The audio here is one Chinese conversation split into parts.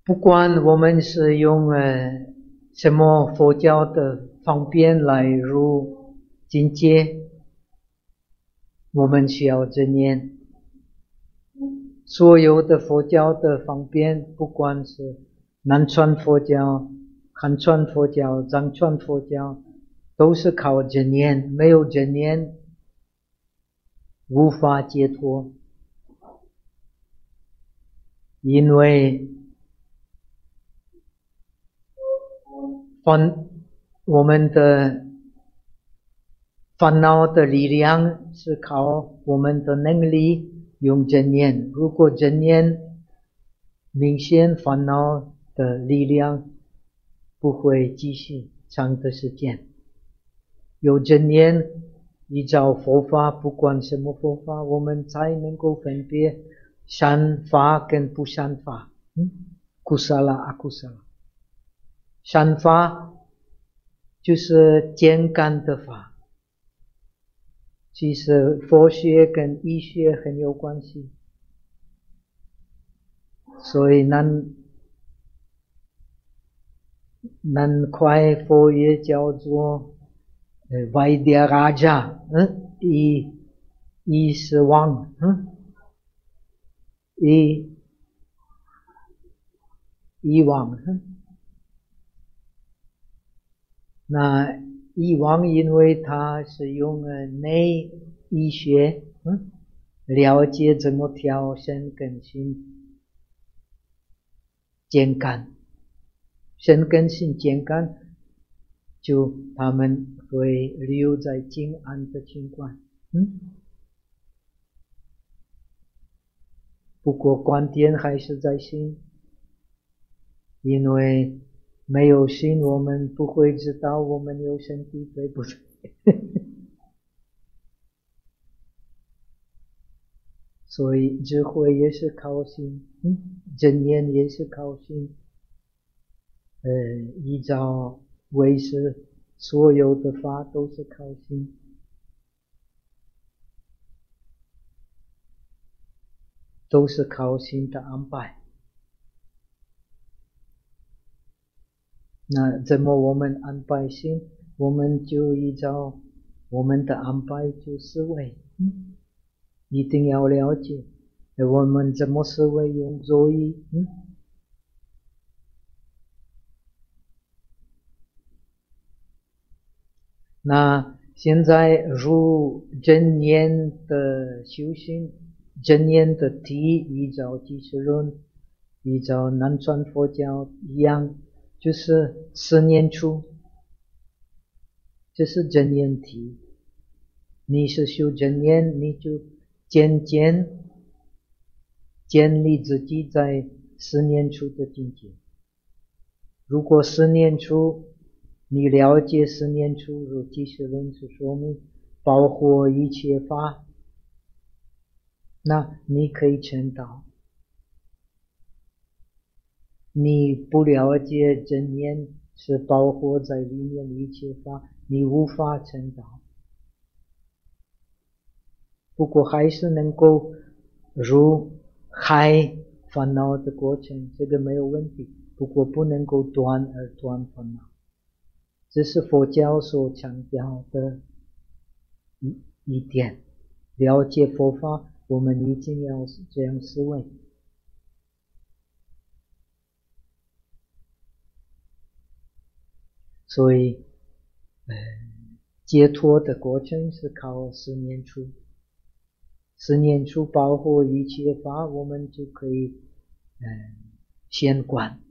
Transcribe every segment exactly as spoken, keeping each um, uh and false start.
不管我们是用呃什么佛教的方便来入境界，我们需要正念。所有的佛教的方便，不管是南传佛教、汉传佛教、藏传佛教，都是靠正念，没有正念无法解脱。因为烦我们的烦恼的力量是靠我们的能力用正念，如果正念明显，烦恼的力量不会继续长的时间。有正念依照佛法，不管什么佛法，我们才能够分别善法跟不善法，嗯，kusala akusala。善法就是健康的法，其实佛学跟医学很有关系，所以难难怪佛也叫做呃 Vaidya Raja， 嗯，医医是王，嗯，医医王，嗯。那医王因为他是用内医学，嗯，了解怎么调身跟心健康，身跟心健康，就他们会留在静安的情况，嗯。不过观点还是在心，因为没有心，我们不会知道我们有身体，对不对？所以智慧也是靠心，嗯，正念也是靠心，呃，依照唯识，所有的法都是靠心，都是靠心的安排。那怎么我们安排心？我们就依照我们的安排就思维，嗯，一定要了解我们怎么思维用作意，嗯。那现在入正念的修行，正念的题依照俱舍论，依照南传佛教一样，就是四念处，这是正念题。你是修正念，你就渐渐建立自己在四念处的境界。如果四念处你了解四念处，如俱舍论是说明包括一切法，那你可以成道。你不了解正念是包括在里面的一切法，你无法成道。不过还是能够入海烦恼的过程，这个没有问题。不过不能够断而断烦恼，这是佛教所强调的一一点。了解佛法，我们一定要这样思维。所以，呃，解脱的过程是靠四念处。四念处包括一切法，我们就可以呃先观。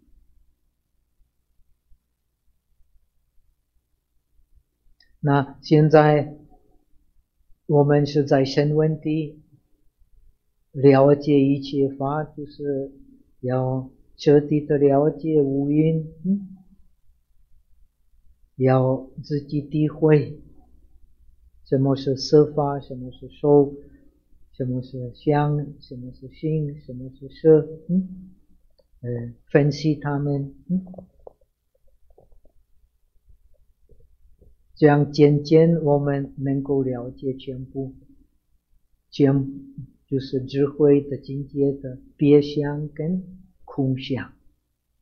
那现在我们是在深问题，了解一切法，就是要彻底的了解五蕴，嗯，要自己体会什么是色法，什么是受，什么是相，什么是性，什么是色，嗯，呃，分析它们，嗯，这样渐渐我们能够了解全部，全就是智慧的境界的别相跟空相。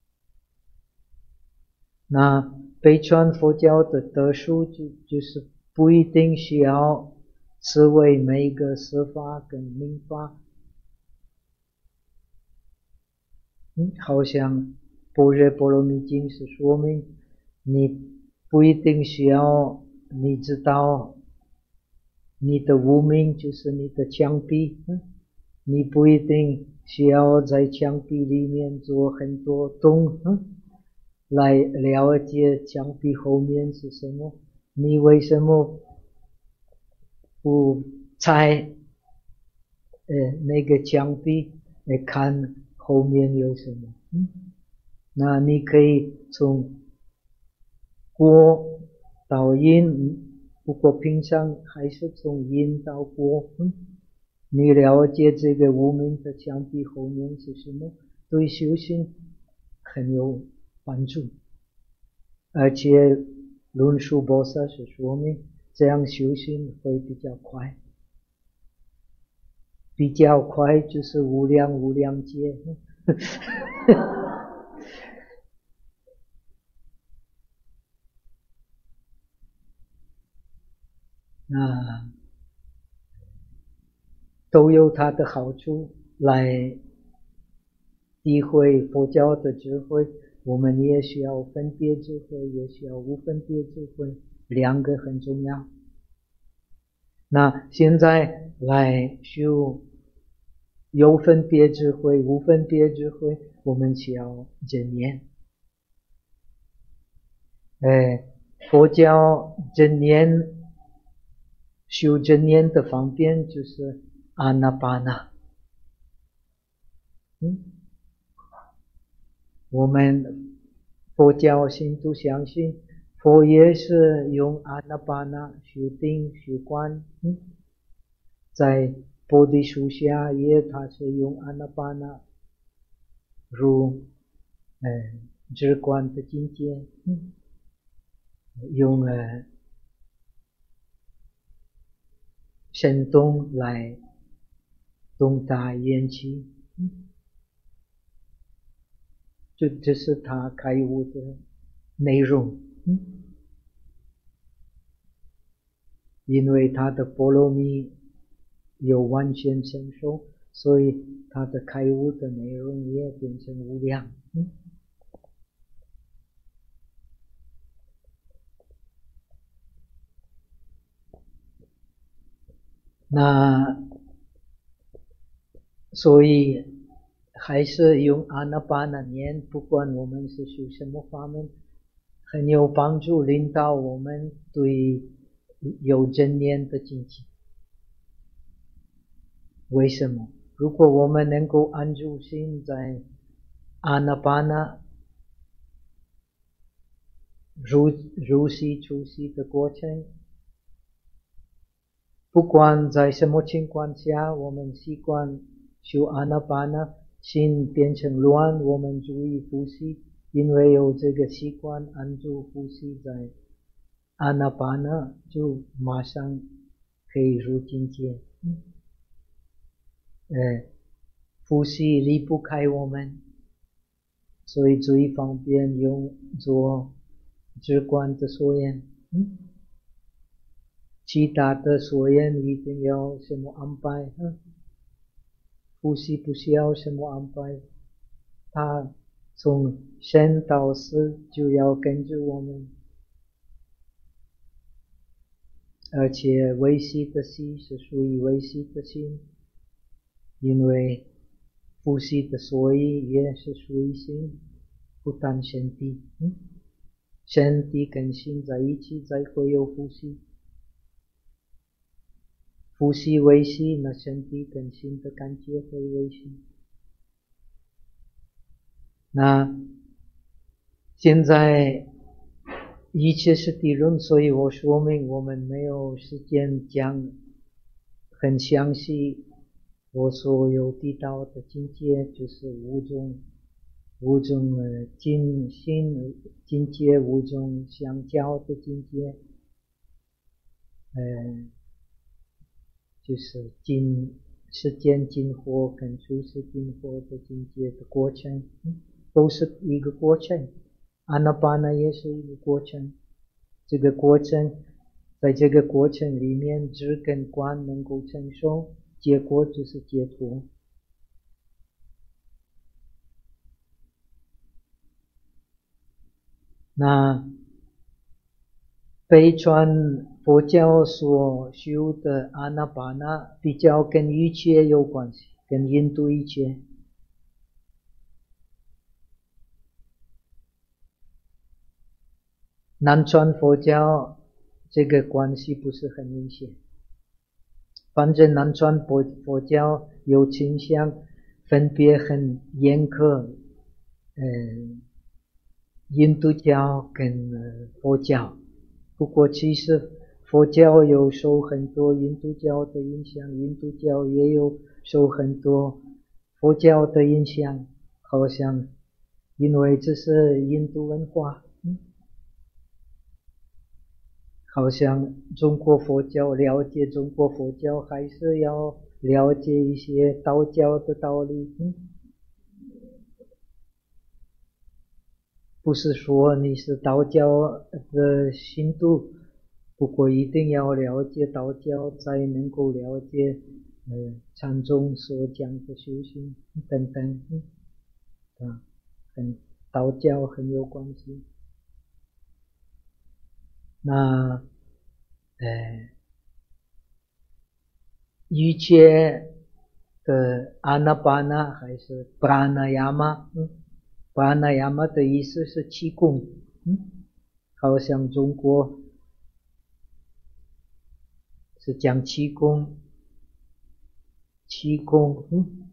那北传佛教的特殊就就是不一定需要思维每一个十法跟名法，嗯，好像《般若波罗蜜经》是说明，你不一定需要你知道你的无名就是你的墙壁，嗯，你不一定需要在墙壁里面做很多洞，嗯，来了解墙壁后面是什么。你为什么不拆呃那个墙壁来看后面有什么？嗯，那你可以从果到因，不过平常还是从因到果。嗯，你了解这个无名的墙壁后面是什么，对修行很有帮助。而且论述菩萨是说明这样修行会比较快，比较快就是无量无量劫。那都有它的好处，来体会佛教的智慧。我们也需要分别智慧，也需要无分别智慧，两个很重要。那现在来修有分别智慧无分别智慧，我们需要真言。呃，佛教真言修真言的方便就是阿那巴那。嗯，我们佛教信徒相信，佛也是用阿那巴那修定修观。嗯，在菩提树下也他是用阿那巴那入呃止观的境界。嗯，用了神通来动大缘起。嗯，这这是他开悟的内容。嗯，因为他的波罗蜜有完全成熟，所以他的开悟的内容也变成无量。嗯，那所以还是用阿那巴那念，不管我们是修什么法门，很有帮助，领导我们对有真念的境界。为什么？如果我们能够安住心在阿那巴那入入息出息的过程，不管在什么情况下，我们习惯修阿那巴那，心变成乱，我们注意呼吸，因为有这个习惯安住呼吸在阿那巴那，就马上可以入境界。嗯，呃，呼吸离不开我们，所以最方便用做止观的所缘。嗯，其他的所缘一定要什么安排？嗯，呼吸不需要什么安排，它从生到死就要跟着我们，而且维系的息是属于维系的心，因为呼吸的所以也是属于心，不但身体。嗯，身体跟心在一起才会有呼吸，呼吸维系，那身体跟心的感觉会维系。那现在一切是理论，所以我说明我们没有时间讲很详细。我所有提到的境界就是五种五种呃境心境界，五种相交的境界，呃，就是境世间境惑跟出世境惑的境界的过程，嗯，都是一个过程。 阿那巴那也是一个过程，这个过程在这个过程里面知跟观能够承受，结果就是解脱。那北传佛教所修的阿那巴那比较跟一切有关系，跟印度一切。南传佛教这个关系不是很明显，反正南传佛佛教有倾向分别很严苛，呃，印度教跟呃佛教。不过其实佛教有受很多印度教的影响，印度教也有受很多佛教的影响，好像因为这是印度文化，嗯，好像中国佛教，了解中国佛教还是要了解一些道教的道理，嗯，不是说你是道教的信徒，不过一定要了解道教，才能够了解呃禅宗所讲的修行等等，嗯，啊，跟道教很有关系。那呃一切的阿那巴那还是 pranayama， 嗯，pranayama 的意思是气功，嗯，好像中国是讲气功，气功，嗯，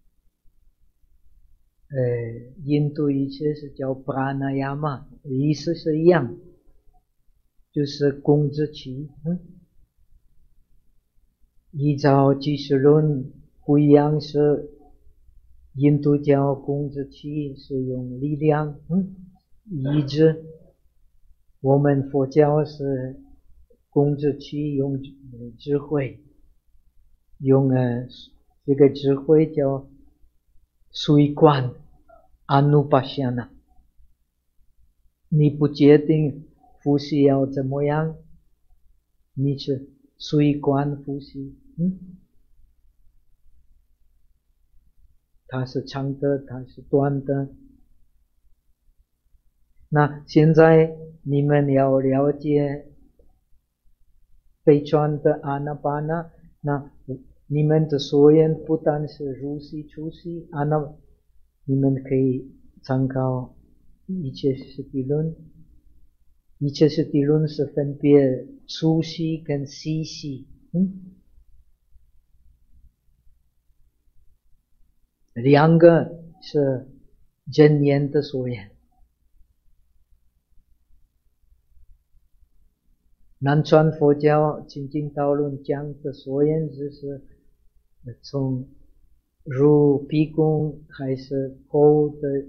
呃，印度一切是叫 pranayama， 意思是一样，就是功之气，嗯，依照俱舍论不一样，是印度教功之气是用力量，嗯，意志，我们佛教是功之气用智慧，用呃这个智慧叫随观 anupassana， 你不决定呼吸要怎么样，你是随观呼吸，嗯，它是长的，它是短的。那现在你们要了解北传的阿那巴那，那你们的所言不但是入息出息，阿那你们可以参考一切实地论，一切实地论是分别出息跟息息，嗯，两个是真言的所言。南传佛教清净道论讲的所言就是从入鼻孔还是口的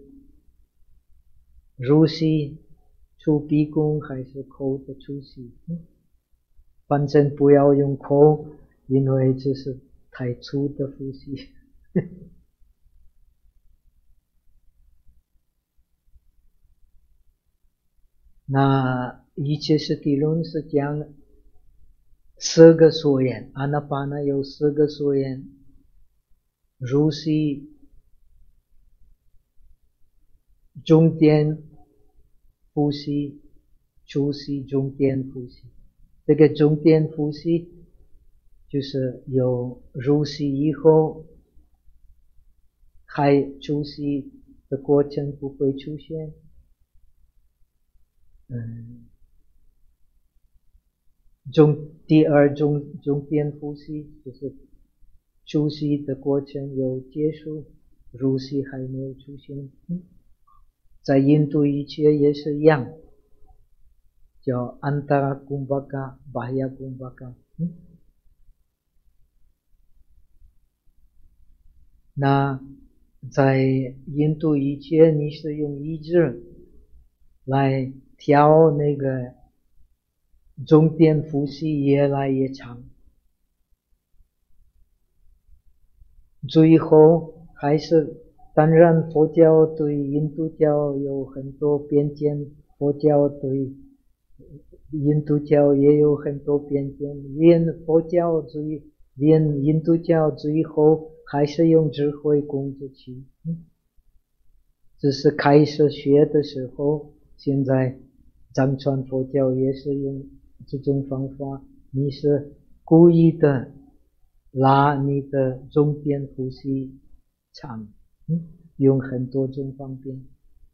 入息，出鼻孔还是口的出息，嗯，反正不要用口，因为这是太粗的呼吸。那一切实地论是讲四个所言，阿那巴那有四个所言，入息、中间呼吸、出息、中间呼吸。这个中间呼吸就是有入息以后，还出息的过程不会出现。嗯，中第二中中间呼吸就是出息的过程有结束，入息还没有出现。嗯，在印度一切也是一样，叫 antara kumbhaka bahya kumbhaka，嗯，那在印度一切你是用意志来调那个中间呼吸越来越长，最后还是当然佛教对印度教有很多偏见，佛教对印度教也有很多偏见，连佛教最连印度教最后还是用智慧控制去，只是开始学的时候，现在藏传佛教也是用这种方法，你是故意的拉你的中间呼吸长，嗯，用很多种方便。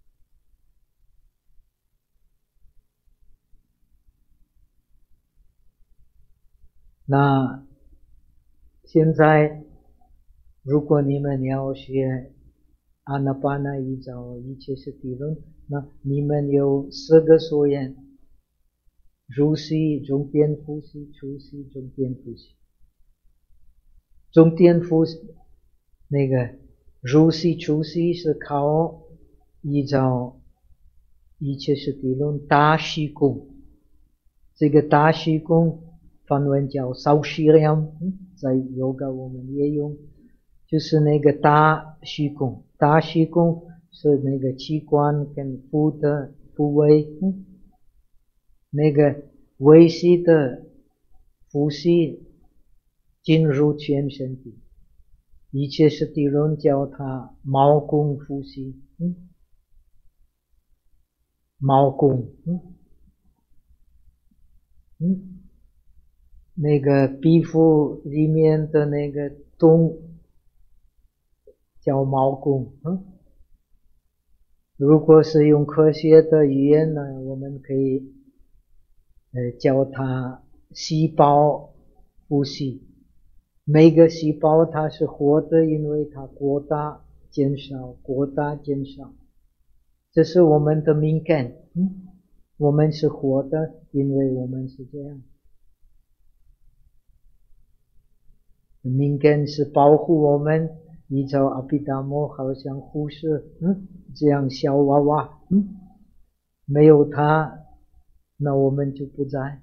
那现在如果你们要学阿那巴那依照一切是地论，那你们有四个所言：入息、中间呼吸、出息、中间呼吸。中间呼吸那个入息、出息是靠依照一切是地论大虚空，这个大虚空梵文叫少虚量，在 yoga 我们也用，就是那个大虚空。大虚空是那个器官跟腹的部位，那个微细的呼吸进入全身体，一切是地论叫它毛孔呼吸，嗯，毛孔，嗯嗯，那个皮肤里面的那个洞叫毛孔，嗯，如果是用科学的语言呢，我们可以呃叫它细胞呼吸。每个细胞它是活的，因为它扩大减少，扩大减少，这是我们的敏感，嗯，我们是活的，因为我们是这样。敏感是保护我们，依照阿毗达摩好像护士，嗯，这样小娃娃，嗯，没有它，那我们就不在。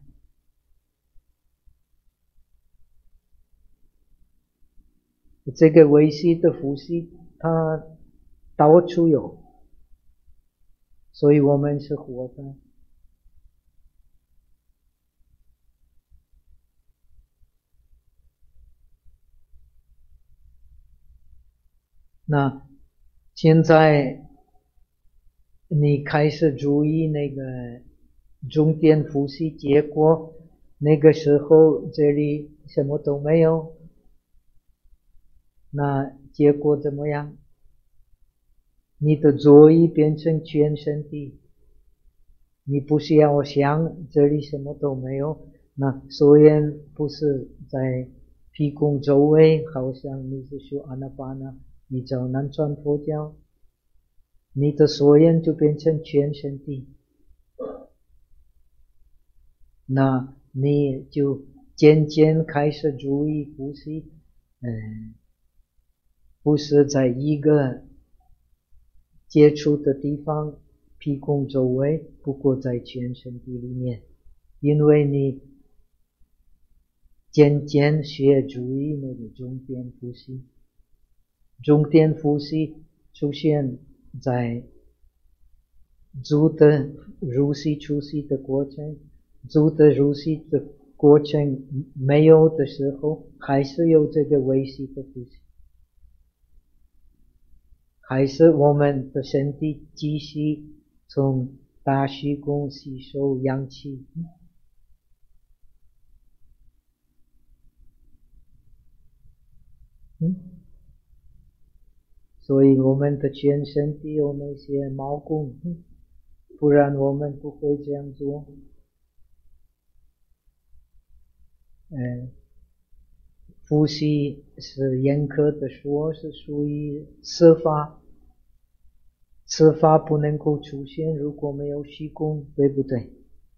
这个微细的呼吸，它到处有，所以我们是活的。那现在你开始注意那个中间呼吸，结果那个时候这里什么都没有，那结果怎么样？你的座椅变成全身体，你不是要想这里什么都没有，那虽然不是在屁股周围，好像你是说阿那巴那依照南传佛教，你的所言就变成全身体，那你就渐渐开始注意呼吸，嗯，不是在一个接触的地方屁股周围，不过在全身体里面，因为你渐渐学注意那个中间呼吸，中间呼吸出现在足的入息出息的过程，足的入息的过程没有的时候，还是有这个微细的呼吸，还是我们的身体继续从大虚空吸收氧气，嗯，所以我们的全身体有那些毛孔，嗯，不然我们不会这样做。嗯，呼吸是严格的说是属于色法，色法不能够出现，如果没有虚空，对不对？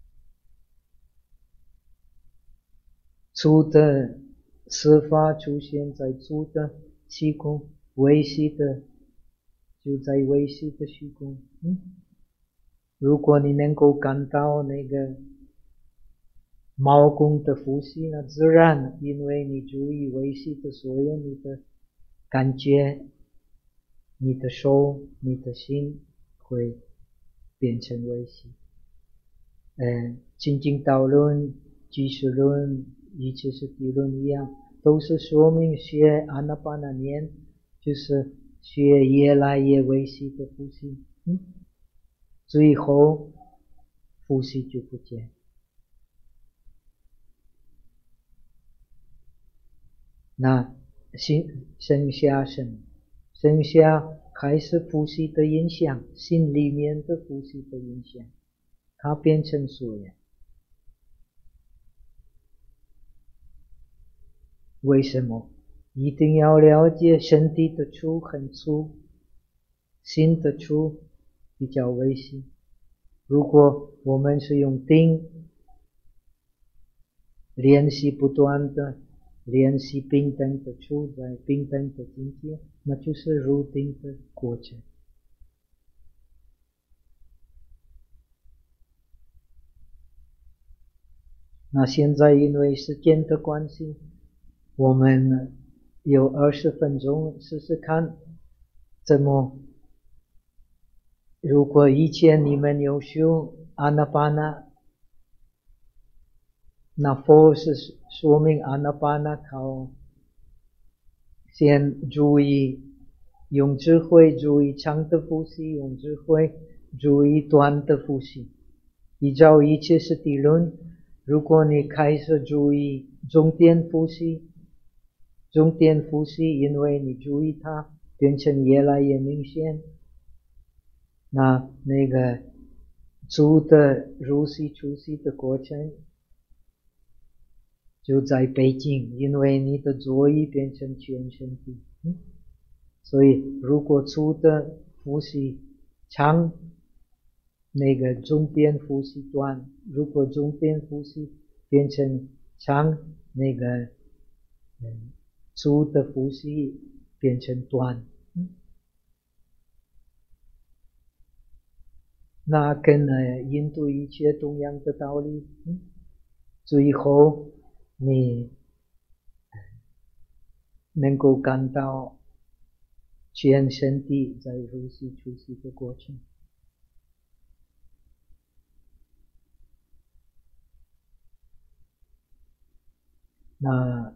粗的色法出现在粗的虚空，微细的就在微细的虚空，嗯，如果你能够感到那个毛孔的呼吸呢，自然因为你注意微细的，所以你的感觉你的手、你的心会变成微细。嗯，清净道论、俱舍论、一切是地论一样，都是说明学阿那巴那念，就是学越来越微细的呼吸，嗯，最后呼吸就不见。那心剩下什么？剩下还是呼吸的影响，心里面的呼吸的影响，它变成所缘。为什么？一定要了解身体的粗很粗，心的粗比较微细。如果我们是用定练习不断的练习平等的处在平等的境界，那就是入定的过程。那现在因为时间的关系，我们有二十分钟试试看怎么。如果以前你们有修阿那巴那，那佛是说明阿那巴那靠先注意用智慧注意长的呼吸，用智慧注意短的呼吸。依照一切是地论，如果你开始注意中间呼吸，中间呼吸因为你注意它变成越来越明显，那那个粗的入息出息的过程就在北京，因为你的座椅变成全身体，嗯，所以如果粗的呼吸长，那个中间呼吸短，如果中间呼吸变成长，那个嗯粗的呼吸变成短，嗯，那跟呃印度一切同样的道理，嗯，最后你能够感到全身体在入息出息的过程。那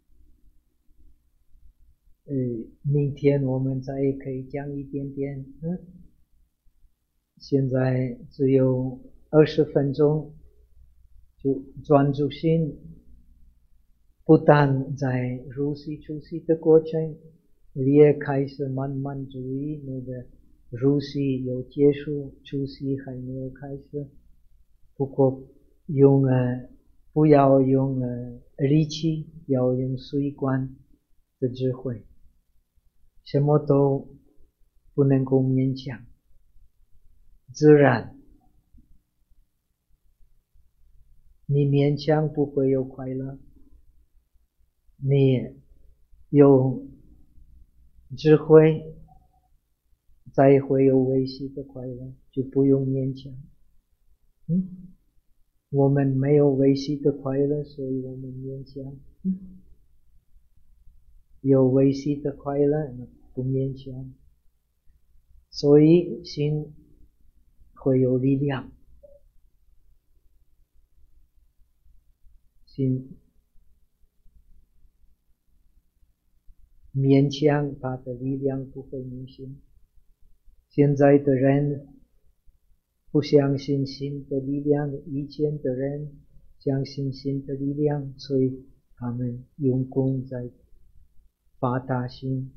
呃，明天我们再可以讲一点点，嗯，现在只有二十分钟，就专注心不但在入息出息的过程，也开始慢慢注意那个入息有结束，出息还没有开始。不过用呃不要用呃力气，要用随观的智慧，什么都不能够勉强，自然。你勉强不会有快乐，你有智慧才会有微细的快乐，就不用勉强。嗯，我们没有微细的快乐，所以我们勉强。嗯，有微细的快乐，不勉强，所以心会有力量。心勉强它的力量不会明显。现在的人不相信心的力量，以前的人相信心的力量，所以他们用功在发大心。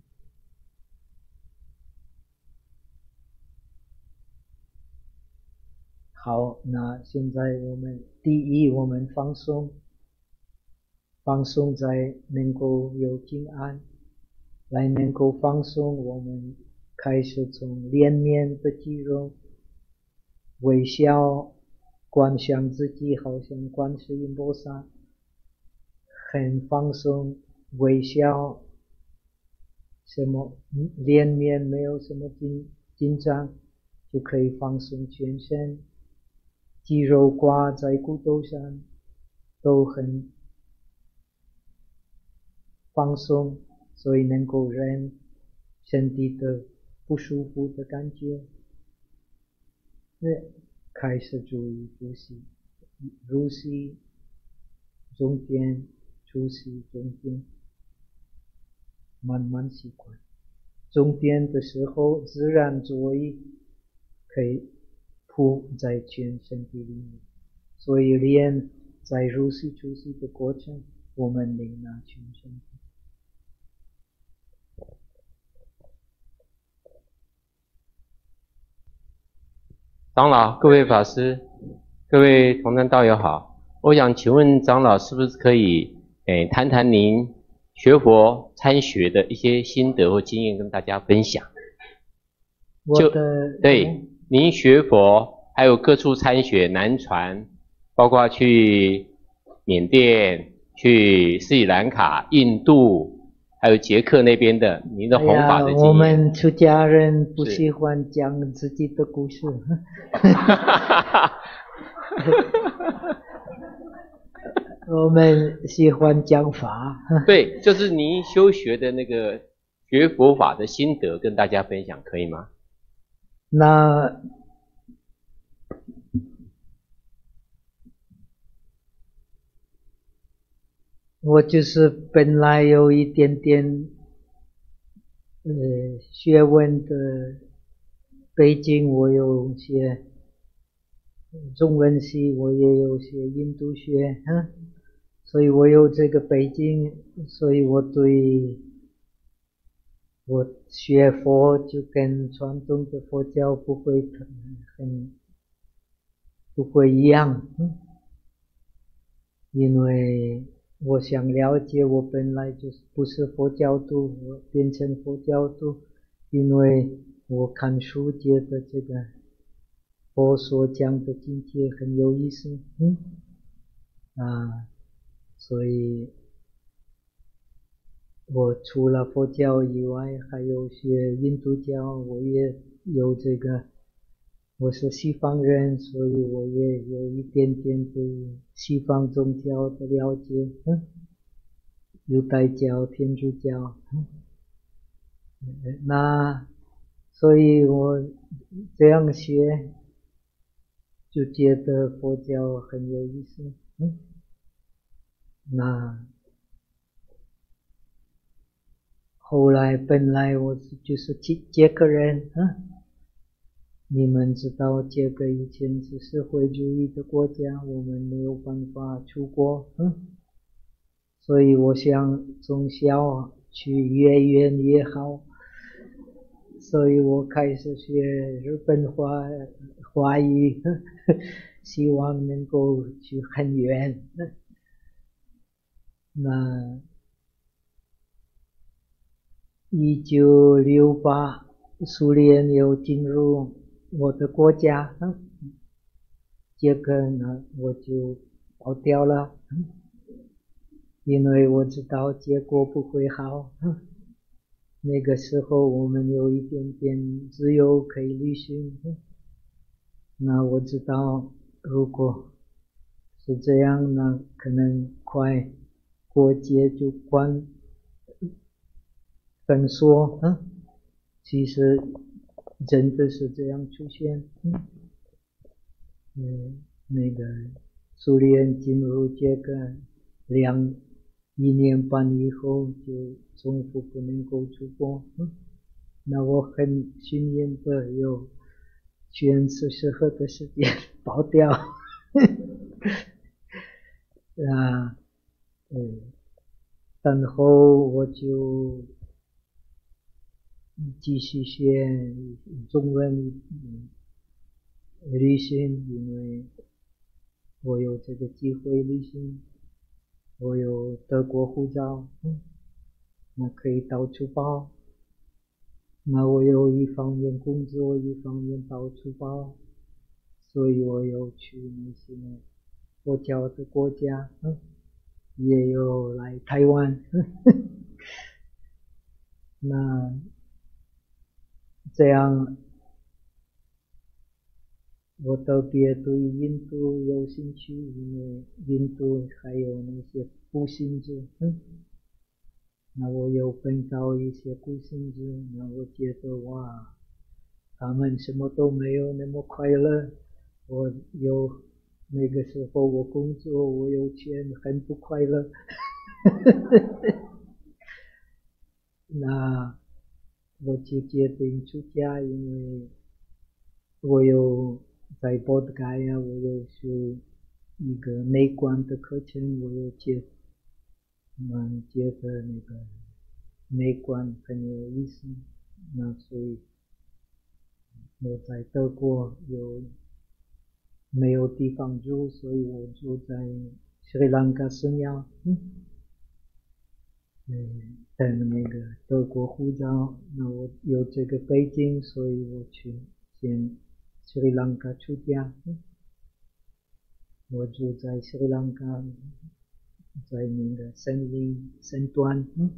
好，那现在我们第一，我们放松，放松在能够有静安，来能够放松，我们开始从脸面的肌肉微笑，观想自己好像观世音菩萨，很放松，微笑，什么脸面没有什么紧紧张，就可以放松全身，肌肉挂在骨头上都很放松，所以能够让身体的不舒服的感觉，那开始注意呼吸，入息中间，出息中间，慢慢习惯。中间的时候，自然作意可以铺在全身体里面，所以练在入息出息的过程，我们领纳全身体。 长老、各位法师、各位同参道友好，我想请问长老是不是可以诶谈谈您学佛参学的一些心得或经验跟大家分享？ 我的对，您学佛还有各处参学南传，包括去缅甸、去斯里兰卡、印度，还有捷克那边的您的弘法的经验。 哎呀，我们出家人不喜欢讲自己的故事。我们喜欢讲法。 对，就是您修学的那个学佛法的心得跟大家分享，可以吗？ 那我就是本来有一点点呃学问的背景，我有些中文系，我也有些印度学，嗯，所以我有这个背景，所以我对我学佛就跟传统的佛教不会很不会一样，嗯，因为我想了解，我本来就是不是佛教徒，我变成佛教徒，因为我看书觉得这个佛所讲的境界很有意思，嗯，啊，所以我除了佛教以外，还有学印度教，我也有这个，我是西方人，所以我也有一点点对西方宗教的了解，嗯，犹太教、天主教，嗯，那所以我这样学，就觉得佛教很有意思，嗯，那后来本来我就是捷克人，嗯，你们知道捷克以前是社会主义的国家，我们没有办法出国，嗯，所以我想从小去越远越好，所以我开始学日本话华语，希望能够去很远。那一九六八苏联又进入我的国家，捷克呢我就跑掉了，因为我知道结果不会好。那个时候我们有一点点自由可以旅行，那我知道如果是这样，那可能快过节就关封锁，嗯，其实真的是这样出现，嗯，嗯，那个苏联进入这个两一年半以后就政府不能够出国，嗯，那我很幸运的有全是适合的时间跑掉，啊，嗯，然后我就继续学中文旅行，因为我有这个机会旅行，我有德国护照，嗯，那可以到处跑，那我有一方面工作，一方面到处跑，所以我有去那些佛教的国家，嗯，也有来台湾，那这样我特别对印度有兴趣，因为印度还有那些孤行者，嗯，那我有碰到一些孤行者，那我觉得哇， 他们什么都没有那么快乐。我有那个时候我工作，我有钱，很不快乐。那我就决定出家，因为我有在波特盖亚，我有学一个内观的课程，我有觉嗯觉得那个内观很有意思。那所以我在德国有没有地方住，所以我住在斯里兰卡圣亚，嗯，嗯，等那个德国护照。那我有这个背景，所以我去先斯里兰卡出家。嗯，我住在斯里兰卡，在那个森林森端。嗯，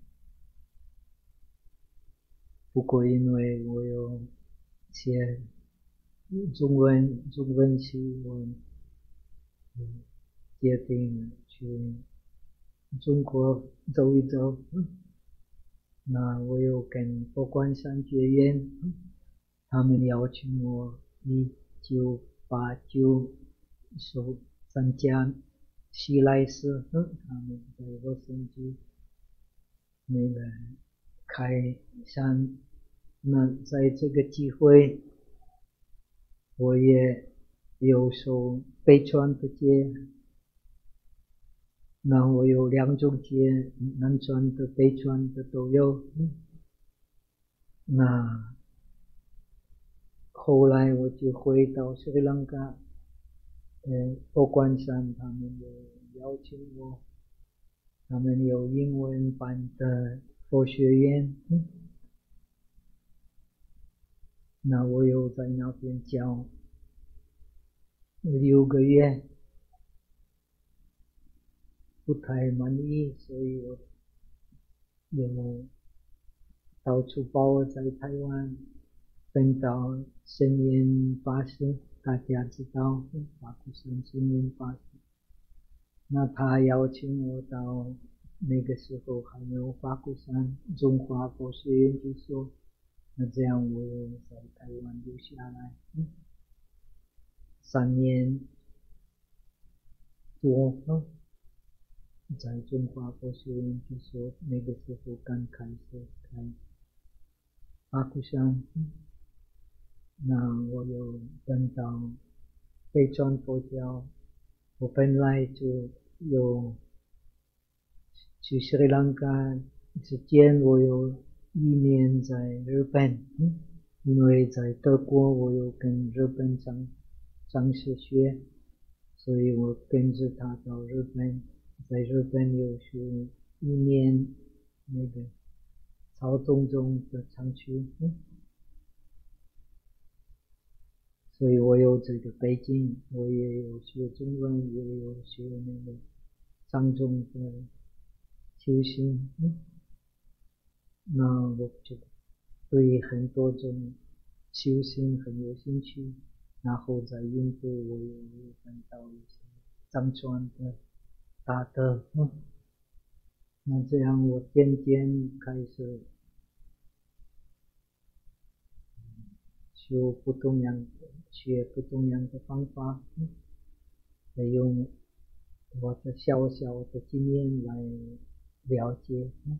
不过因为我有些中文中文系，我嗯决定去中国走一走。嗯，那我有跟佛光山学院，嗯，他们邀请我一九八九时参加西来寺，嗯，他们在洛杉矶那个开山。那在这个机会，我也有受北传的戒。那我有两种戒，南传的、北传的都有。嗯，那后来我就回到斯里兰卡，呃，佛光山他们有邀请我，他们有英文版的佛学院。嗯，那我有在那边教六个月，不太满意，所以我有到处跑在台湾分到圣严法师，大家知道法鼓山圣严法师。那他邀请我到那个时候还没有法鼓山中华佛学研究所，那这样我又在台湾留下来。嗯，三年多，嗯，在中华佛学研究所，那个时候刚开始开法鼓山。嗯，那我有跟到北传佛教，我本来就有去斯里兰卡之前，我有一年在日本。嗯，因为在德国我有跟日本长长师学，所以我跟着他到日本，在日本有学一年那个曹洞宗的长区。嗯，所以我有这个背景，我也有学中文，也有学那个藏宗的修行。嗯，那我就对很多种修行很有兴趣。然后在印度我也有看到一些藏传的大德。嗯，那这样我渐渐开始学不同样的学不同样的方法。嗯，来用我的小小的经验来了解。嗯，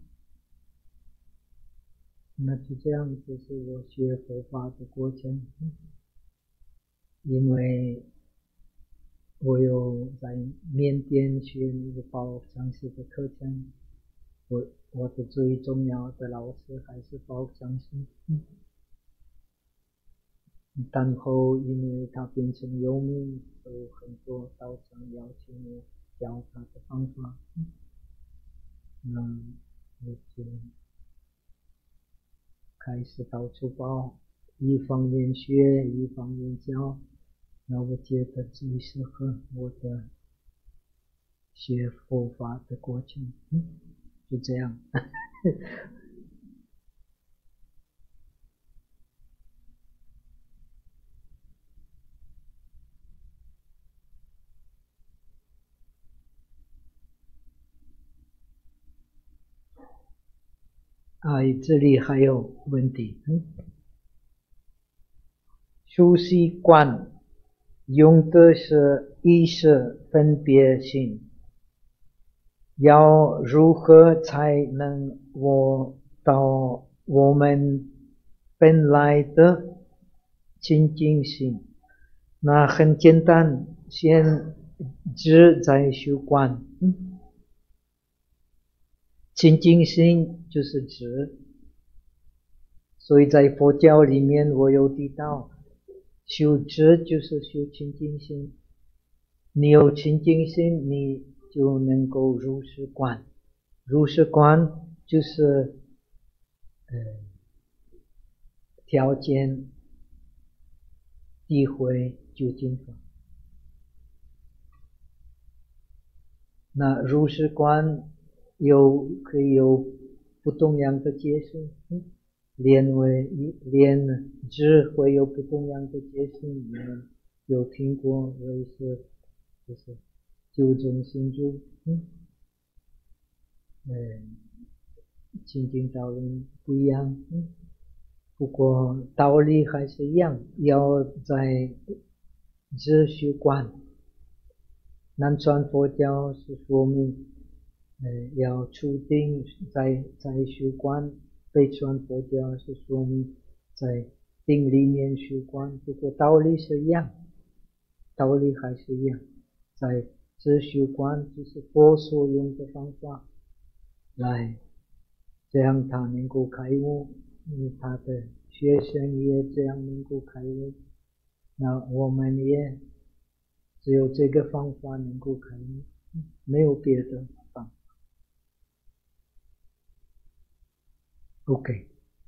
那就这样，就是我学佛法的过程。嗯，因为我有在缅甸学那个宝藏师的课程，我我的最重要的老师还是宝藏师。嗯，然后因为他变成有名，有很多道场邀请我教他的方法。嗯，那我就开始到处跑，一方面学，一方面教。那我觉得最适合我的学佛法的过程。嗯，就这样。啊，这里还有问题。嗯。 熟悉观用的是意识分别心，要如何才能握到我们本来的清净心？那很简单，先只在修观，嗯，清净心就是指，所以在佛教里面我有提到，修知就是修清净心，你有清净心，你就能够如是观，如是观就是呃条件体会究竟法。那如是观有可以有不同样的解释，嗯，连为连智会有不同样的解释，你们有听过为是就是九种心住，嗯，呃，清净道理不一样，嗯，不过道理还是一样，要在智修观。南传佛教是说明，呃，要处定在在修观，北传佛教是说明在定里面修观，不过道理是一样，道理还是一样，在自修观就是佛所用的方法来，这样他能够开悟，因为他的学生也这样能够开悟，那我们也只有这个方法能够开悟，没有别的方法。OK。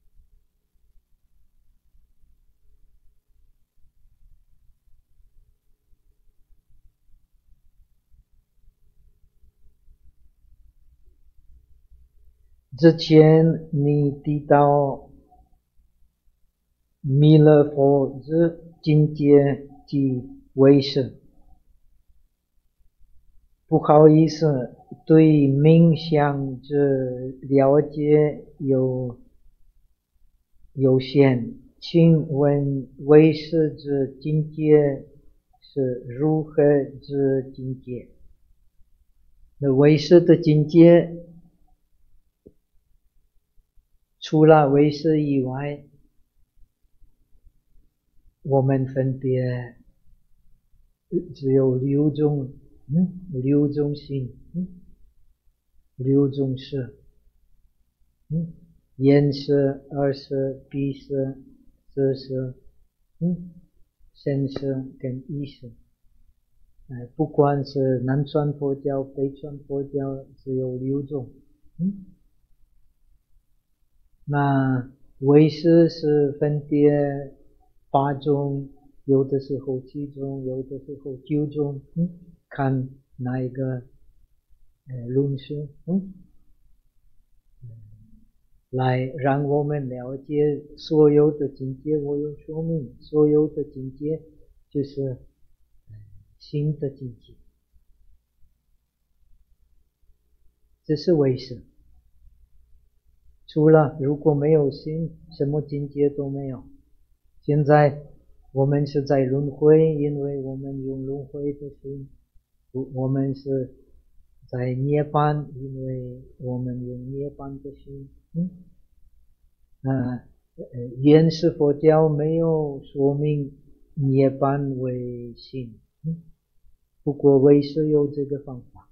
之前你提到弥勒佛之境界及为识，不好意思，对冥想之了解有有限，请问为识之境界是如何之境界？那为识的境界除了为识以外，我们分别只有六种，嗯，六种心，嗯，六种识，嗯，眼识、耳识、鼻识、舌识，嗯，身识跟意识。呃，不管是南传佛教、北传佛教，只有六种，嗯。那为识是分别八种，有的时候七种，有的时候九种，嗯，看哪一个呃论述，嗯，来让我们了解所有的境界。我有说明，所有的境界就是心的境界，这是为识。除了如果没有心，什么境界都没有。现在我们是在轮回，因为我们用轮回的心；我们是在涅槃，因为我们用涅槃的心。嗯，呃，原始佛教没有说明涅槃为心，嗯，不过为识有这个方法。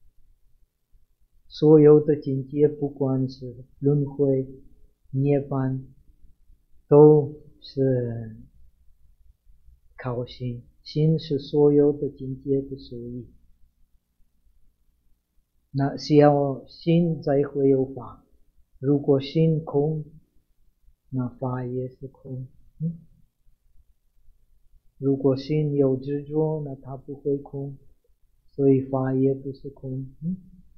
所有的境界，不管是轮回、涅槃，都是靠心，心是所有的境界的所依。那需要心才会有法，如果心空，那法也是空，嗯，如果心有执着，那它不会空，所以法也不是空，嗯。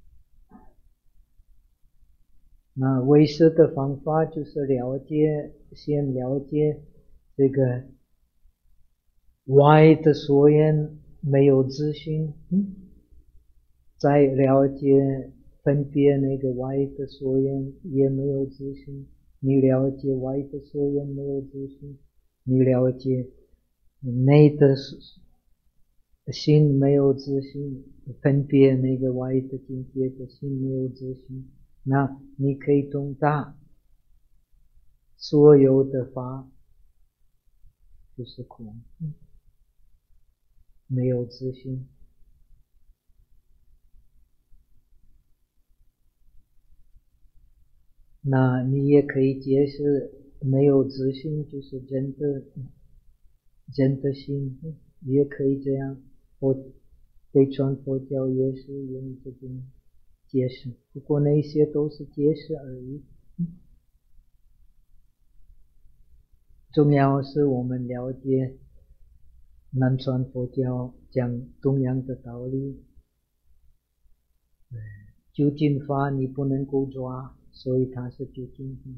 那为识的方法就是了解，先了解这个 Y 的所缘没有自性，嗯，再了解分别那个 Y 的所缘也没有自性，你了解 Y 的所缘没有自性，你了解内的心没有自信，分别那个外的境界的心没有自信，那你可以懂得所有的法就是空，没有自信。那你也可以解释没有自信就是真的真的心，也可以这样。佛北传佛教也是用这种解释，不过那些都是解释而已。重要是我们了解南传佛教讲同样的道理，究竟法你不能够抓，所以它是究竟法。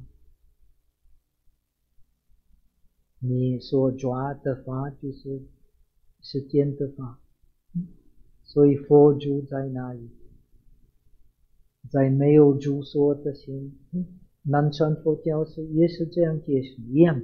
你所抓的法就是世间的法，所以佛住在哪里？在没有住所的心。南传佛教是也是这样解释一样。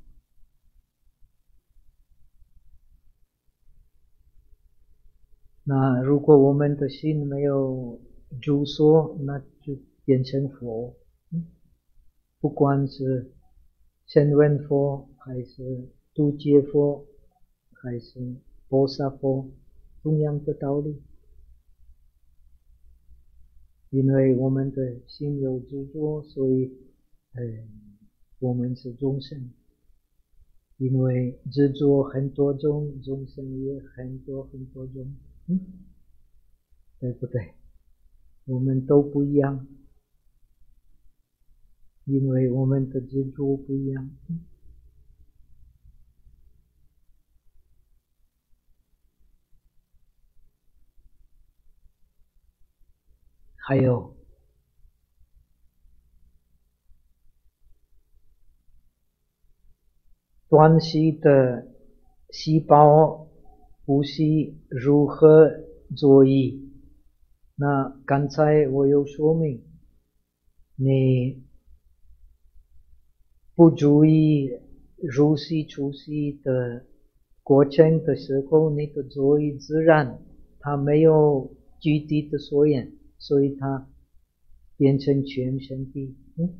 那如果我们的心没有住所，那就变成佛。不管是声闻佛还是度劫佛还是菩萨佛，同样的道理。因为我们的心有执着，所以呃，我们是众生。因为执着很多种，众生也很多很多种，嗯，对不对？我们都不一样，因为我们的执着不一样。还有短期的细胞呼吸如何作意？那刚才我有说明，你不注意入息出息的过程的时候，你的作意自然它没有具体的所言，所以它变成全身体。嗯，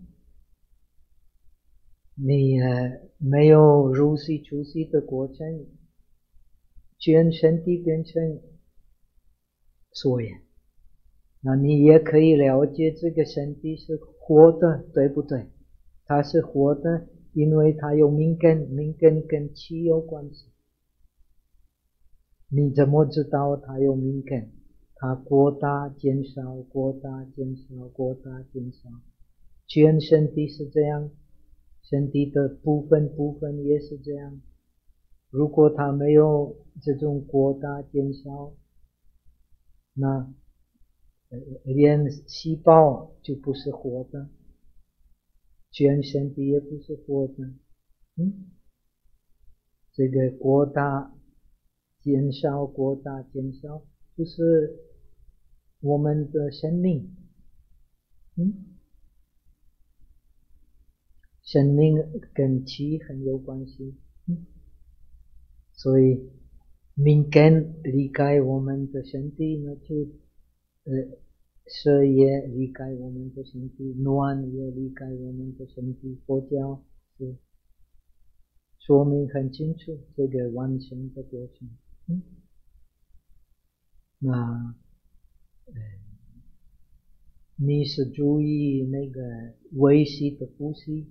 你呃没有入息出息的过程，全身体变成所言。那你也可以了解这个身体是活的，对不对？它是活的，因为它有命根，命根跟气有关系。你怎么知道它有命根？它过大减少，过大减少，过大减少。全身体是这样，身体的部分部分也是这样。如果它没有这种过大减少，那连细胞就不是活的，全身体也不是活的。嗯，这个过大减少，过大减少，就是我们的生命。嗯，生命跟气很有关系。嗯，所以命根离开我们的身体，那就呃色也离开我们的身体，暖也离开我们的身体。佛教是说明很清楚这个完成的过程。嗯，那呃你是注意那个微细的呼吸，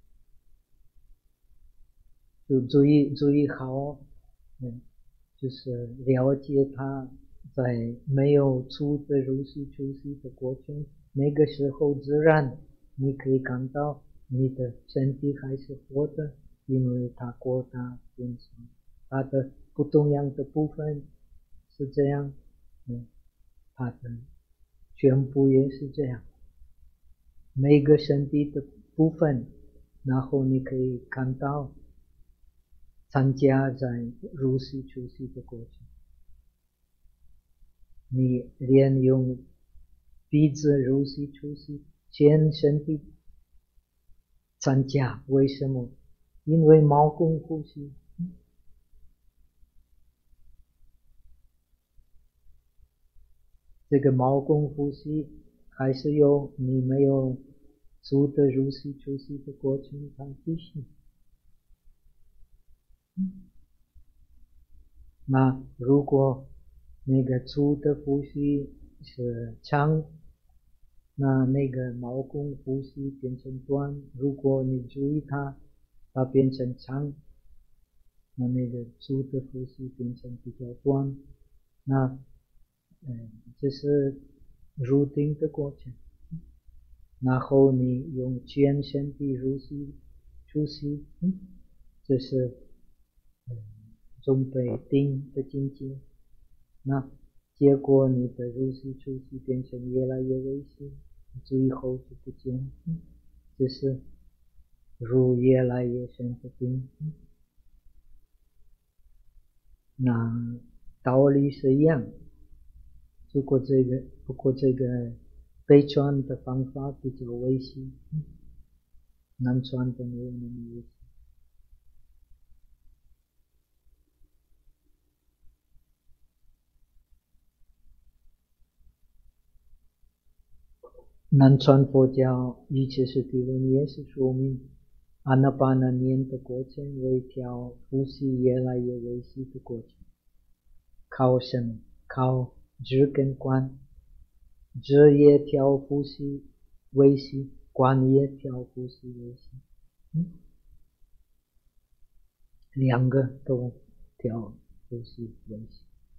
就注意注意好，嗯，就是了解它在没有粗的入息出息的过程，那个时候自然你可以感到你的身体还是活的，因为它过大减少，它的不同样的部分是这样，嗯，它的全部也是这样，每个身体的部分，然后你可以看到参加在入息出息的过程。你连用鼻子入息出息，全身体参加，为什么？因为毛孔呼吸， 这个毛孔呼吸还是有你没有住的入息出息的过程，它继续。那如果那个住的呼吸是长，那那个毛孔呼吸变成短，如果你注意它，它变成长，那那个住的呼吸变成比较短，那嗯，这是入定的过程。然后你用全身的入息出息，嗯，这是嗯准备定的境界。那结果你的入息出息变成越来越微细，最后就不见，嗯，这是入越来越深的定。嗯，那道理是一样，不过这个不过这个北传的方法比较微细，嗯，南传的没有那么微细。南传佛教一切是地论也是说明阿那巴那念的过程为调呼吸越来越微细的过程，靠什么？靠知跟观，知也调呼吸微细，观也调呼吸微细，嗯，两个都调呼吸微细。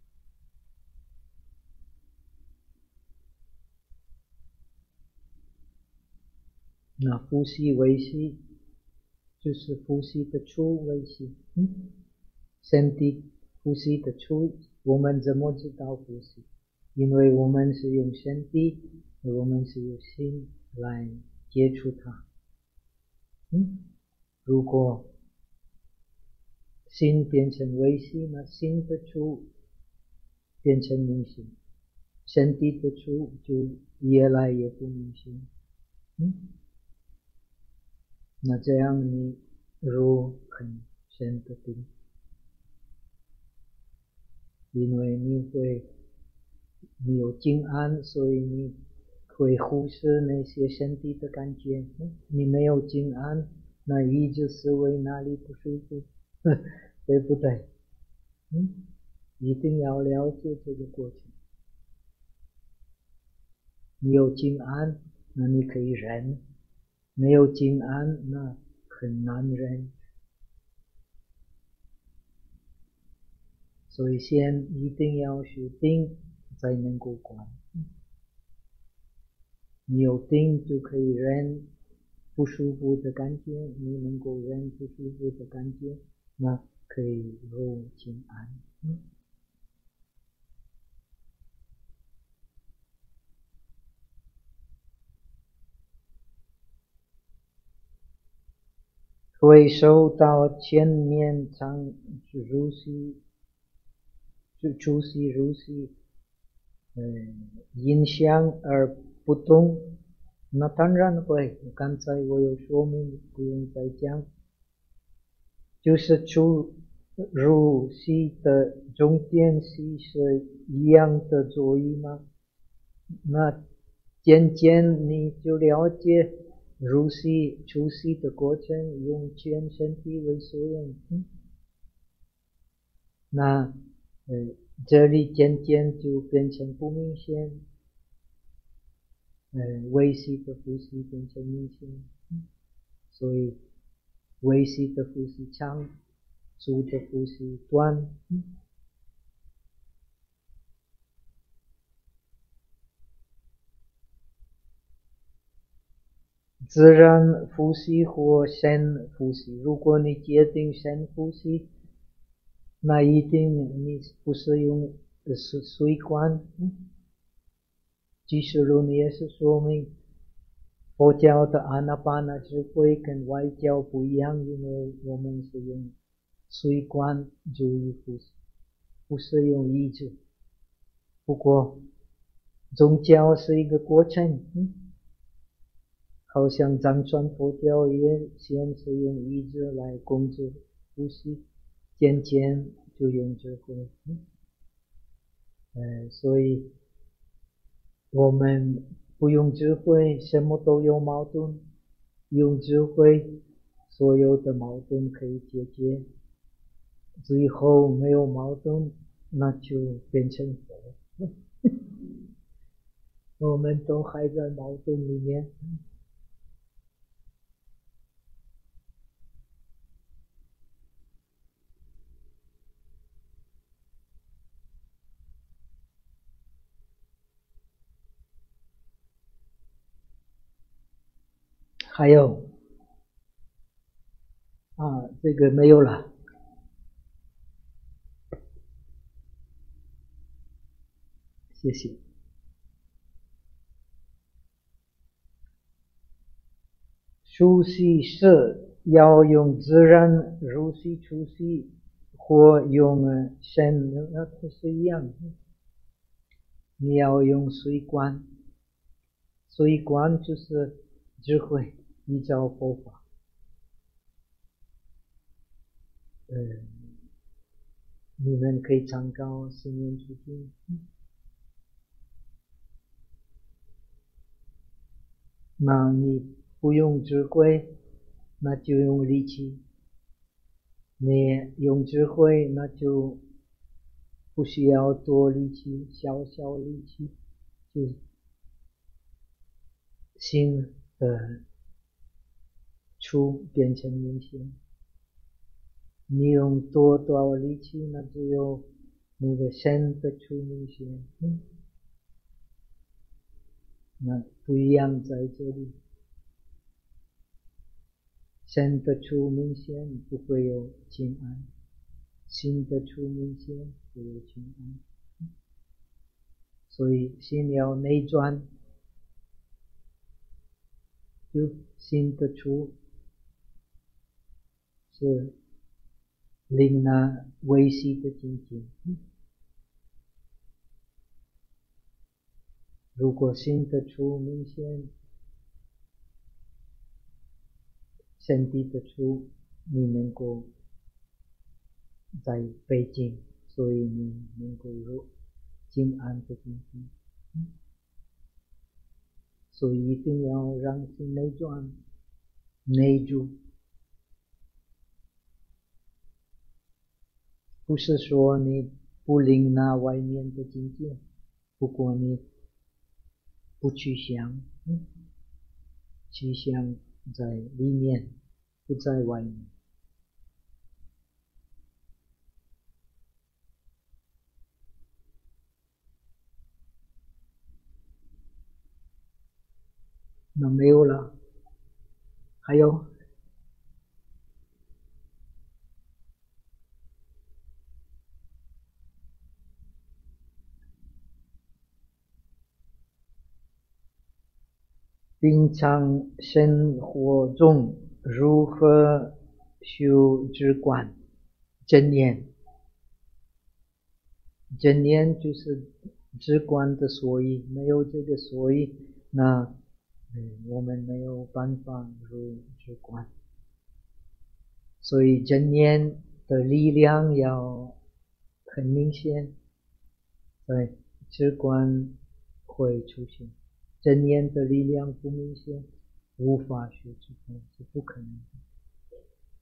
那呼吸微细就是呼吸的出微细，嗯，身体呼吸的出，我们怎么知道呼吸？因为我们是用身体，我们是用心来接触它，嗯，如果心变成微细，那心的出变成明显，身体的出就越来越不明显，嗯，那这样你入很深的定，因为你会你有静安，所以你会忽视那些身体的感觉，你没有静安，那一直思维哪里不舒服，对不对？嗯，一定要了解这个过程。你有静安，那你可以忍；没有静安，那很难忍。所以先一定要学定，才能够观。你有定就可以忍不舒服的感觉，你能够忍不舒服的感觉，那可以入静安。嗯，会受到前面长入息、出息、入息嗯影响而不动，那当然会。刚才我有说明，不用再讲，就是出入息的重点息是一样的作用吗？那渐渐你就了解入息出息的过程，用全身体为所用，嗯，那呃这里渐渐就变成不明显，呃微细的呼吸变成明显，嗯，所以微细的呼吸长，粗的呼吸短，嗯，自然呼吸或深呼吸，如果你决定深呼吸，那一定你不是用是水管，嗯，即使论也是说明佛教的阿那巴那智慧跟外教不一样，因为我们是用水管注意呼吸，不是用意志。不过宗教是一个过程，嗯，好像藏传佛教也先是用意志来控制呼吸，渐渐就用智慧，嗯，呃，所以我们不用智慧，什么都有矛盾，用智慧，所有的矛盾可以解决，最后没有矛盾，那就变成佛。我们都还在矛盾里面。还有啊，这个没有了。谢谢。熟悉是要用自然入息出息，或用神，那都是一样的。你要用水观，水观就是智慧，依照佛法。嗯，你们可以参考十年出经。那你不用智慧，那就用力气；你用智慧，那就不需要多力气，小小力气，就心的出变成明显。你用多多少力气，那只有那个身的出明显。嗯，那不一样在这里，身的出明显不会有轻安，心的出明显会有轻安。所以心要内转，就心的出是令那微细的境界。如果心的出明显，身体的出，你能够在北京，所以你能够入静安的境界。所以一定要让心内转内住，不是说你不领那外面的境界，不过你不去想，去想在里面，不在外面。那没有了，还有平常生活中如何修止观正念？正念就是止观的所以，没有这个所以，那嗯，我们没有办法入止观。所以正念的力量要很明显，在止观会出现。正念的力量不明显，无法学止观，是不可能的。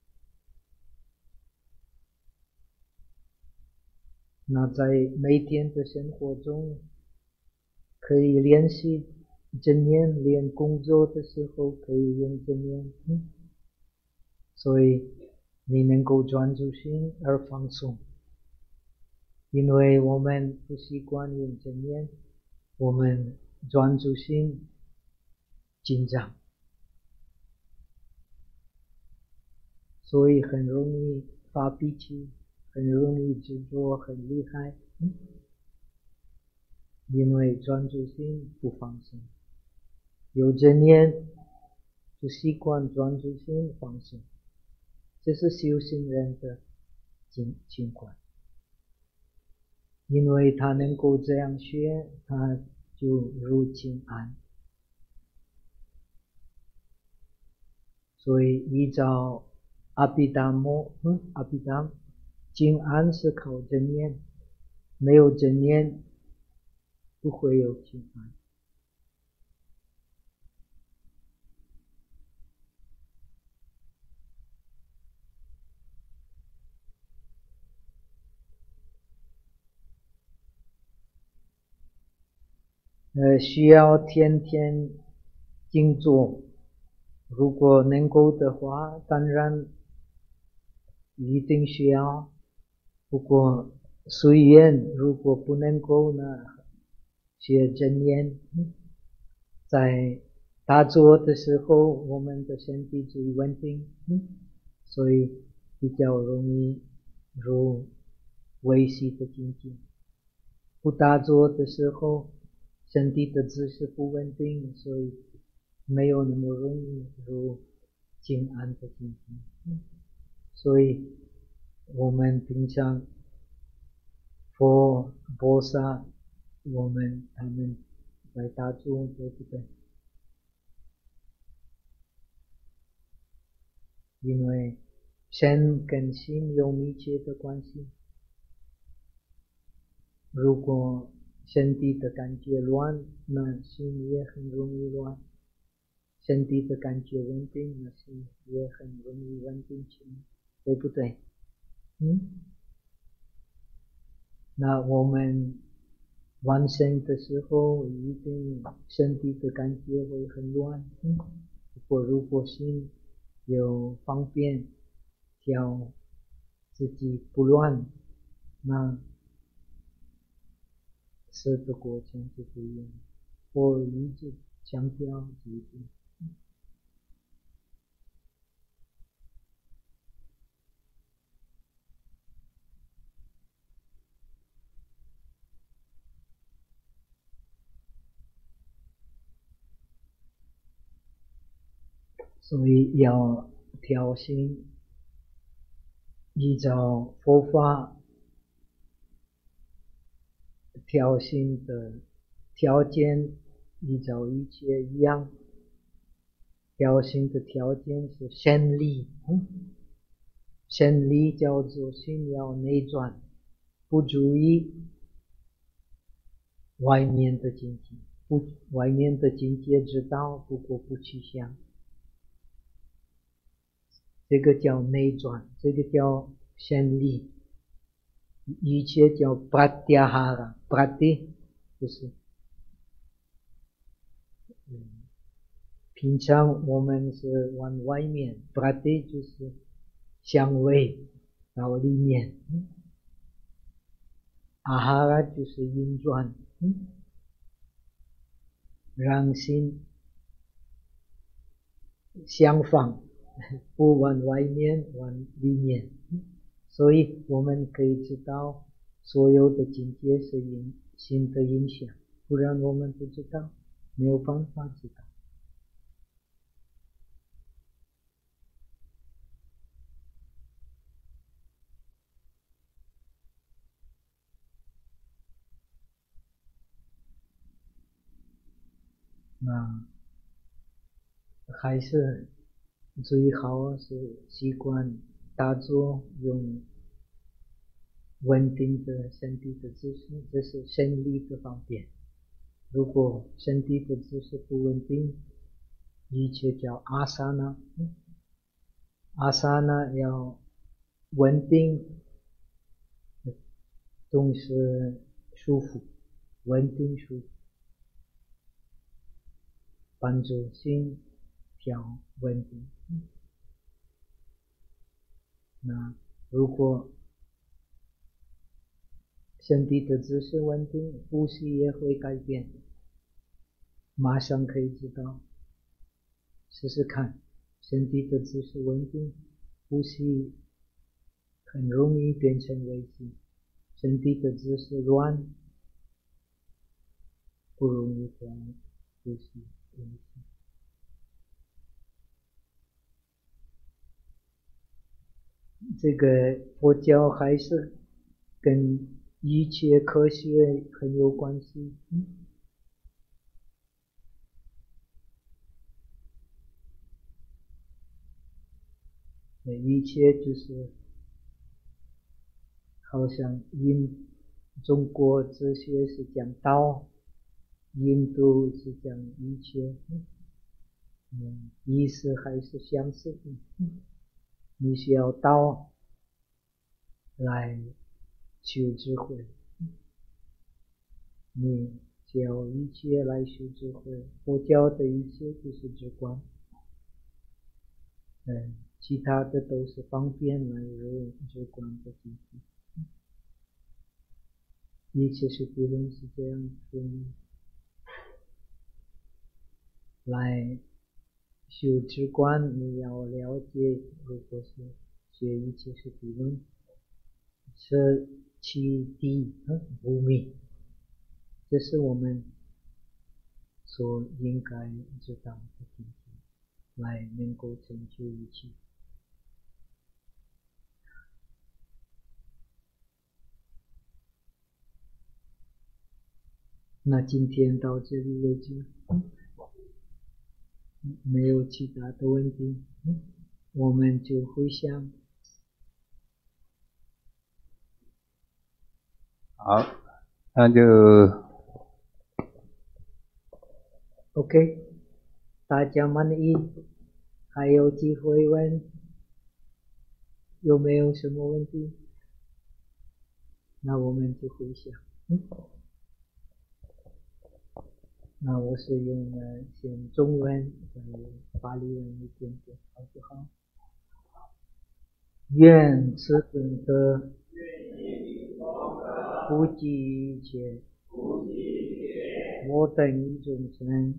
那在每天的生活中，可以练习正念，练工作的时候可以用正念，嗯，所以你能够专注心而放松。因为我们不习惯用正念，我们专注心紧张，所以很容易发脾气，很容易执着，很厉害。嗯，因为专注心不放松，有正念就习惯专注心放松，这是修行人的情况。因为他能够这样学，他就入静安。所以依照阿毗达摩，嗯，阿毗达静安是靠正念，没有正念不会有静安。 呃，需要天天静坐，如果能够的话，当然一定需要。不过虽然如果不能够呢，学真言，在打坐的时候，我们的身体最稳定，所以比较容易入微细的境界。不打坐的时候，身体的姿势不稳定，所以没有那么容易入静安的境界。所以我们平常佛菩萨，我们他们在打坐，对不对？因为身跟心有密切的关系，如果身体的感觉乱，那心也很容易乱；身体的感觉稳定，那心也很容易稳定起来，对不对？嗯，那我们完成的时候，一定身体的感觉会很乱。嗯，不过如果心有方便调自己不乱，那事的过程就不一样。我一直强调这一点。所以要调心，依照佛法调心的条件，依照一切一样。调心的条件是先力，嗯，先力叫做心要内转，不注意外面的境界，不外面的境界知道，不过不去想，这个叫内转，这个叫先力。一切叫 pratyahara， prati 就是嗯，平常我们是往外面， prati 就是向外到里面，嗯，ahara 就是运转，嗯，让心相反，不往外面，往里面。所以我们可以知道所有的境界是因心的影响，不然我们不知道，没有办法知道。那还是最好是习惯打坐，用稳定的身体的姿势，这是身力的方便。如果身体的姿势不稳定，一切叫阿萨那，阿萨那要稳定，总是舒服，稳定舒服，帮助心调稳定。那如果身体的姿势稳定，呼吸也会改变，马上可以知道。试试看，身体的姿势稳定，呼吸很容易变成微细；身体的姿势乱，不容易变呼吸微细。这个佛教还是跟一切科学很有关系。嗯，一切就是好像印中国哲学是讲道，印度是讲一切，嗯，意思还是相似的。嗯，你需要道来求智慧，你教一切来修智慧，佛教的一切就是智观，嗯，其他的都是方便来入智观的地方。一切是理论是这样说的，来修智观，你要了解，如果是学一切是理论，是其地无明，这是我们所应该知道的地方，来能够成就一切。那今天到这里为止，没有其他的问题，我们就回向。 好，那就 OK， 大家满意，还有机会问，有没有什么问题？那我们就回想。嗯，那我是用了先中文，再法律文一点点，好不好？愿此功德普济一切我等一众生，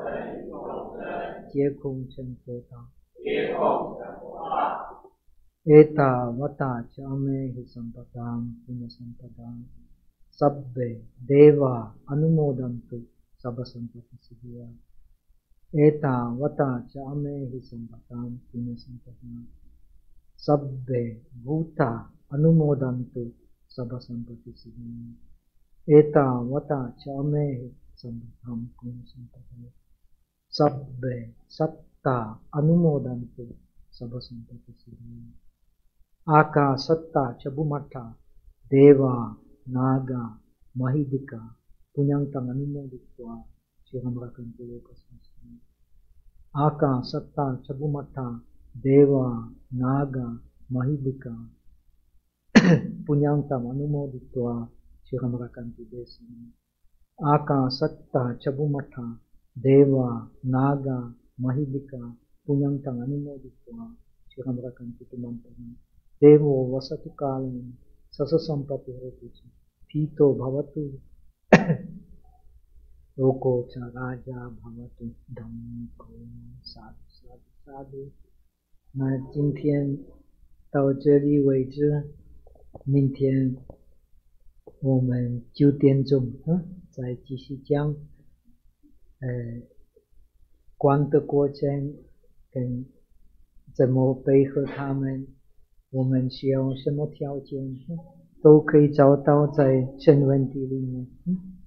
皆空成佛道。Eta vata chame sampatam punya sampatam sabbe deva anumodantu sabba sampati siddhya. Eta vata chame sampatam punya sampatam sabbe bhuta anumodantu sabba sampati siddhya. Eta vata chame sampatam punya sampatam sabbe satta anumodantu sabba sampati siddhya. Aka satta chabumata deva naga mahidika punyantang anumoditva siramrakantu lokasasana. Aka satta chabumata deva naga mahidika punyantang anumoditva siramrakantu desana. Aka satta chabumata deva naga mahidika punyantang anumoditva siramrakantu tumantana. Devo vasatu kalam sasa sampati hoti pito bhavatu loko cha raja bhavatu dhammiko sadhu sadhu sadhu。那今天到这里为止，明天我们九点钟嗯再继续讲呃观的过程跟怎么配合他们。我们需要什么条件，都可以找到在圣文题里面。